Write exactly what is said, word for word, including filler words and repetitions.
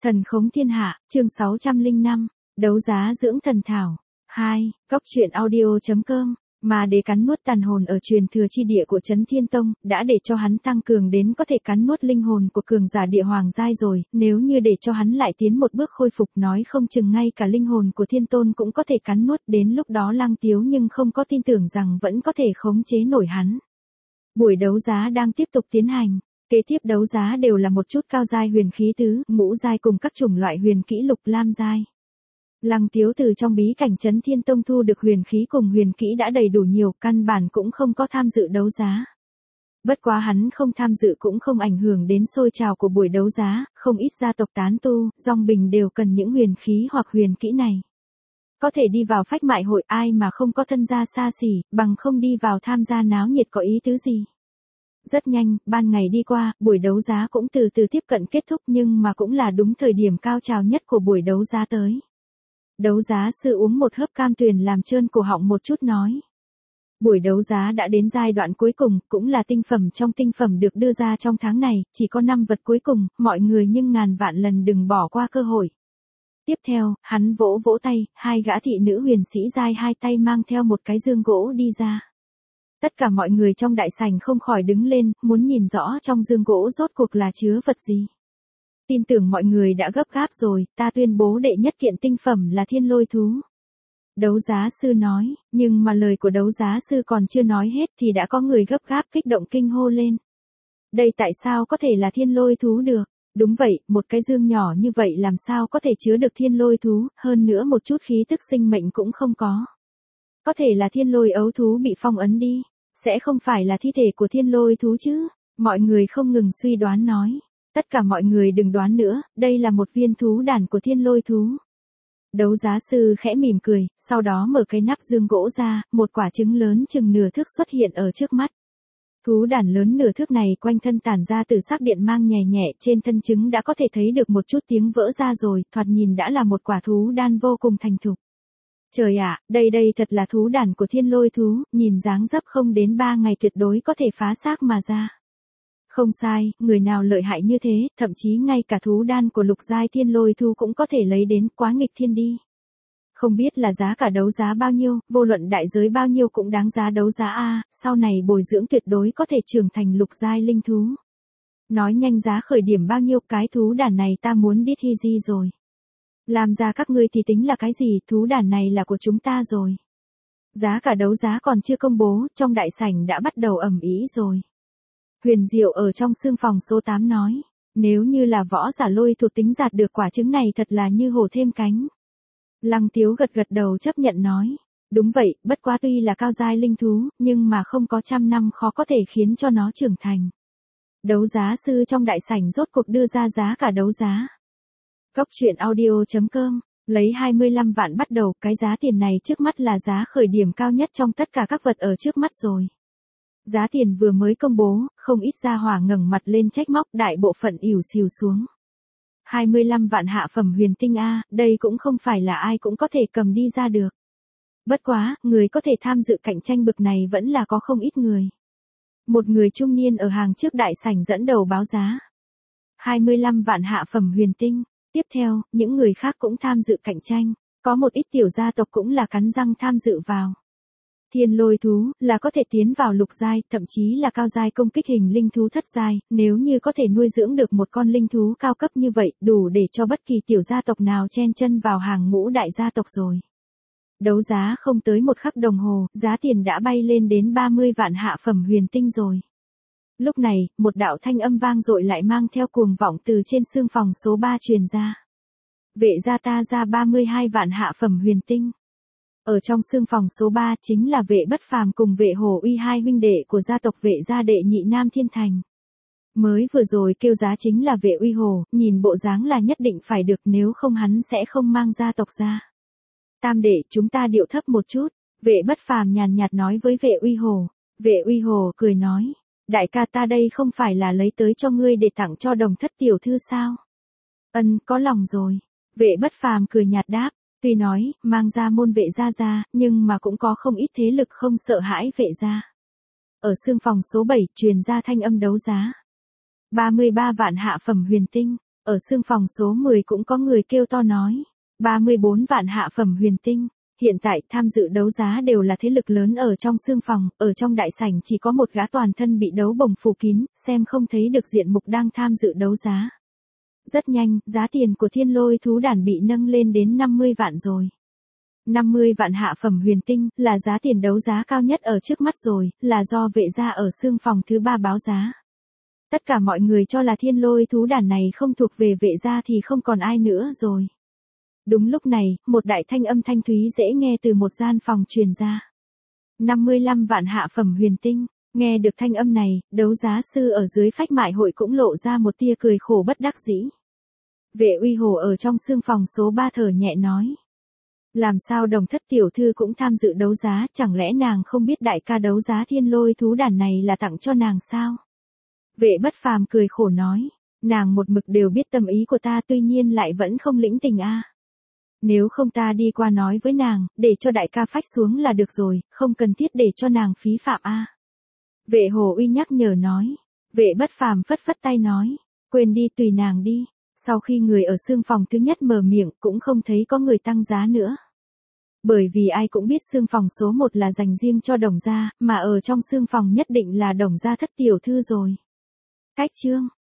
Thần khống thiên hạ, chương sáu trăm lẻ năm, đấu giá dưỡng thần thảo. hai. Góc truyện audio.com, mà để cắn nuốt tàn hồn ở truyền thừa chi địa của Trấn Thiên Tông, đã để cho hắn tăng cường đến có thể cắn nuốt linh hồn của cường giả địa hoàng giai rồi, nếu như để cho hắn lại tiến một bước khôi phục nói không chừng ngay cả linh hồn của Thiên Tôn cũng có thể cắn nuốt, đến lúc đó Lăng Tiếu nhưng không có tin tưởng rằng vẫn có thể khống chế nổi hắn. Buổi đấu giá đang tiếp tục tiến hành. Kế tiếp đấu giá đều là một chút cao giai huyền khí tứ, ngũ giai cùng các chủng loại huyền kỹ lục lam giai. Lăng Tiếu từ trong bí cảnh Trấn Thiên Tông thu được huyền khí cùng huyền kỹ đã đầy đủ nhiều, căn bản cũng không có tham dự đấu giá. Bất quá hắn không tham dự cũng không ảnh hưởng đến sôi trào của buổi đấu giá, không ít gia tộc tán tu, dòng bình đều cần những huyền khí hoặc huyền kỹ này. Có thể đi vào phách mại hội, ai mà không có thân gia xa xỉ, bằng không đi vào tham gia náo nhiệt có ý tứ gì. Rất nhanh, ban ngày đi qua, buổi đấu giá cũng từ từ tiếp cận kết thúc, nhưng mà cũng là đúng thời điểm cao trào nhất của buổi đấu giá tới. Đấu giá sư uống một hớp cam tuyền làm trơn cổ họng một chút nói. Buổi đấu giá đã đến giai đoạn cuối cùng, cũng là tinh phẩm trong tinh phẩm được đưa ra trong tháng này, chỉ có năm vật cuối cùng, mọi người nhưng ngàn vạn lần đừng bỏ qua cơ hội. Tiếp theo, hắn vỗ vỗ tay, hai gã thị nữ huyền sĩ giai hai tay mang theo một cái dương gỗ đi ra. Tất cả mọi người trong đại sảnh không khỏi đứng lên, muốn nhìn rõ trong dương gỗ rốt cuộc là chứa vật gì. Tin tưởng mọi người đã gấp gáp rồi, ta tuyên bố đệ nhất kiện tinh phẩm là thiên lôi thú. Đấu giá sư nói, nhưng mà lời của đấu giá sư còn chưa nói hết thì đã có người gấp gáp kích động kinh hô lên. Đây tại sao có thể là thiên lôi thú được? Đúng vậy, một cái dương nhỏ như vậy làm sao có thể chứa được thiên lôi thú, hơn nữa một chút khí tức sinh mệnh cũng không có. Có thể là thiên lôi ấu thú bị phong ấn đi. Sẽ không phải là thi thể của thiên lôi thú chứ? Mọi người không ngừng suy đoán nói. Tất cả mọi người đừng đoán nữa, đây là một viên thú đàn của thiên lôi thú. Đấu giá sư khẽ mỉm cười, sau đó mở cái nắp dương gỗ ra, một quả trứng lớn chừng nửa thước xuất hiện ở trước mắt. Thú đàn lớn nửa thước này quanh thân tản ra từ sắc điện mang nhẹ nhẹ, trên thân trứng đã có thể thấy được một chút tiếng vỡ ra rồi, thoạt nhìn đã là một quả thú đan vô cùng thành thục. Trời ạ, à, đây đây thật là thú đàn của thiên lôi thú, nhìn dáng dấp không đến ba ngày tuyệt đối có thể phá xác mà ra. Không sai, người nào lợi hại như thế, thậm chí ngay cả thú đan của lục giai thiên lôi thú cũng có thể lấy đến, quá nghịch thiên đi. Không biết là giá cả đấu giá bao nhiêu, vô luận đại giới bao nhiêu cũng đáng giá đấu giá a, sau này bồi dưỡng tuyệt đối có thể trưởng thành lục giai linh thú. Nói nhanh giá khởi điểm bao nhiêu, cái thú đàn này ta muốn biết hi di rồi. Làm ra các ngươi thì tính là cái gì, thú đàn này là của chúng ta rồi. Giá cả đấu giá còn chưa công bố, trong đại sảnh đã bắt đầu ầm ĩ rồi. Huyền Diệu ở trong xương phòng số tám nói, nếu như là võ giả lôi thuộc tính giạt được quả trứng này thật là như hổ thêm cánh. Lăng Tiếu gật gật đầu chấp nhận nói, đúng vậy, bất quá tuy là cao giai linh thú, nhưng mà không có trăm năm khó có thể khiến cho nó trưởng thành. Đấu giá sư trong đại sảnh rốt cuộc đưa ra giá cả đấu giá. Góc truyện audio.com, lấy hai mươi lăm vạn bắt đầu, cái giá tiền này trước mắt là giá khởi điểm cao nhất trong tất cả các vật ở trước mắt rồi. Giá tiền vừa mới công bố, không ít gia hỏa ngẩng mặt lên trách móc, đại bộ phận ỉu xìu xuống. hai mươi lăm vạn hạ phẩm huyền tinh A, đây cũng không phải là ai cũng có thể cầm đi ra được. Bất quá, người có thể tham dự cạnh tranh bực này vẫn là có không ít người. Một người trung niên ở hàng trước đại sảnh dẫn đầu báo giá. hai mươi lăm vạn hạ phẩm huyền tinh. Tiếp theo, những người khác cũng tham dự cạnh tranh, có một ít tiểu gia tộc cũng là cắn răng tham dự vào. Thiên lôi thú, là có thể tiến vào lục giai, thậm chí là cao giai công kích hình linh thú thất giai, nếu như có thể nuôi dưỡng được một con linh thú cao cấp như vậy, đủ để cho bất kỳ tiểu gia tộc nào chen chân vào hàng ngũ đại gia tộc rồi. Đấu giá không tới một khắc đồng hồ, giá tiền đã bay lên đến ba mươi vạn hạ phẩm huyền tinh rồi. Lúc này, một đạo thanh âm vang dội lại mang theo cuồng vọng từ trên xương phòng số ba truyền ra. Vệ gia ta ra ba mươi hai vạn hạ phẩm huyền tinh. Ở trong xương phòng số ba chính là vệ bất phàm cùng vệ hồ uy hai huynh đệ của gia tộc vệ gia đệ nhị Nam Thiên Thành. Mới vừa rồi kêu giá chính là vệ uy hồ, nhìn bộ dáng là nhất định phải được, nếu không hắn sẽ không mang gia tộc ra. Tam đệ, chúng ta điệu thấp một chút, vệ bất phàm nhàn nhạt nói với vệ uy hồ. Vệ uy hồ cười nói. Đại ca, ta đây không phải là lấy tới cho ngươi để tặng cho Đồng Thất tiểu thư sao? Ân, có lòng rồi. Vệ bất phàm cười nhạt đáp, tuy nói, mang ra môn vệ gia gia, nhưng mà cũng có không ít thế lực không sợ hãi vệ gia. Ở xương phòng số bảy truyền ra thanh âm đấu giá. ba mươi ba vạn hạ phẩm huyền tinh. Ở xương phòng số mười cũng có người kêu to nói. ba mươi bốn vạn hạ phẩm huyền tinh. Hiện tại tham dự đấu giá đều là thế lực lớn ở trong xương phòng, ở trong đại sảnh chỉ có một gã toàn thân bị đấu bồng phủ kín, xem không thấy được diện mục đang tham dự đấu giá. Rất nhanh, giá tiền của thiên lôi thú đản bị nâng lên đến năm mươi vạn rồi. năm mươi vạn hạ phẩm huyền tinh, là giá tiền đấu giá cao nhất ở trước mắt rồi, là do vệ gia ở xương phòng thứ ba báo giá. Tất cả mọi người cho là thiên lôi thú đản này không thuộc về vệ gia thì không còn ai nữa rồi. Đúng lúc này, một đại thanh âm thanh thúy dễ nghe từ một gian phòng truyền ra. năm mươi lăm vạn hạ phẩm huyền tinh, nghe được thanh âm này, đấu giá sư ở dưới phách mại hội cũng lộ ra một tia cười khổ bất đắc dĩ. Vệ uy hồ ở trong xương phòng số ba thở nhẹ nói. Làm sao đồng thất tiểu thư cũng tham dự đấu giá, chẳng lẽ nàng không biết đại ca đấu giá thiên lôi thú đản này là tặng cho nàng sao? Vệ bất phàm cười khổ nói, nàng một mực đều biết tâm ý của ta tuy nhiên lại vẫn không lĩnh tình a. Nếu không ta đi qua nói với nàng, để cho đại ca phách xuống là được rồi, không cần thiết để cho nàng phí phạm a. Vệ hồ uy nhắc nhở nói, vệ bất phàm phất phất tay nói, quên đi tùy nàng đi. Sau khi người ở xương phòng thứ nhất mở miệng cũng không thấy có người tăng giá nữa. Bởi vì ai cũng biết xương phòng số một là dành riêng cho Đồng gia, mà ở trong xương phòng nhất định là Đồng gia thất tiểu thư rồi. Cách chương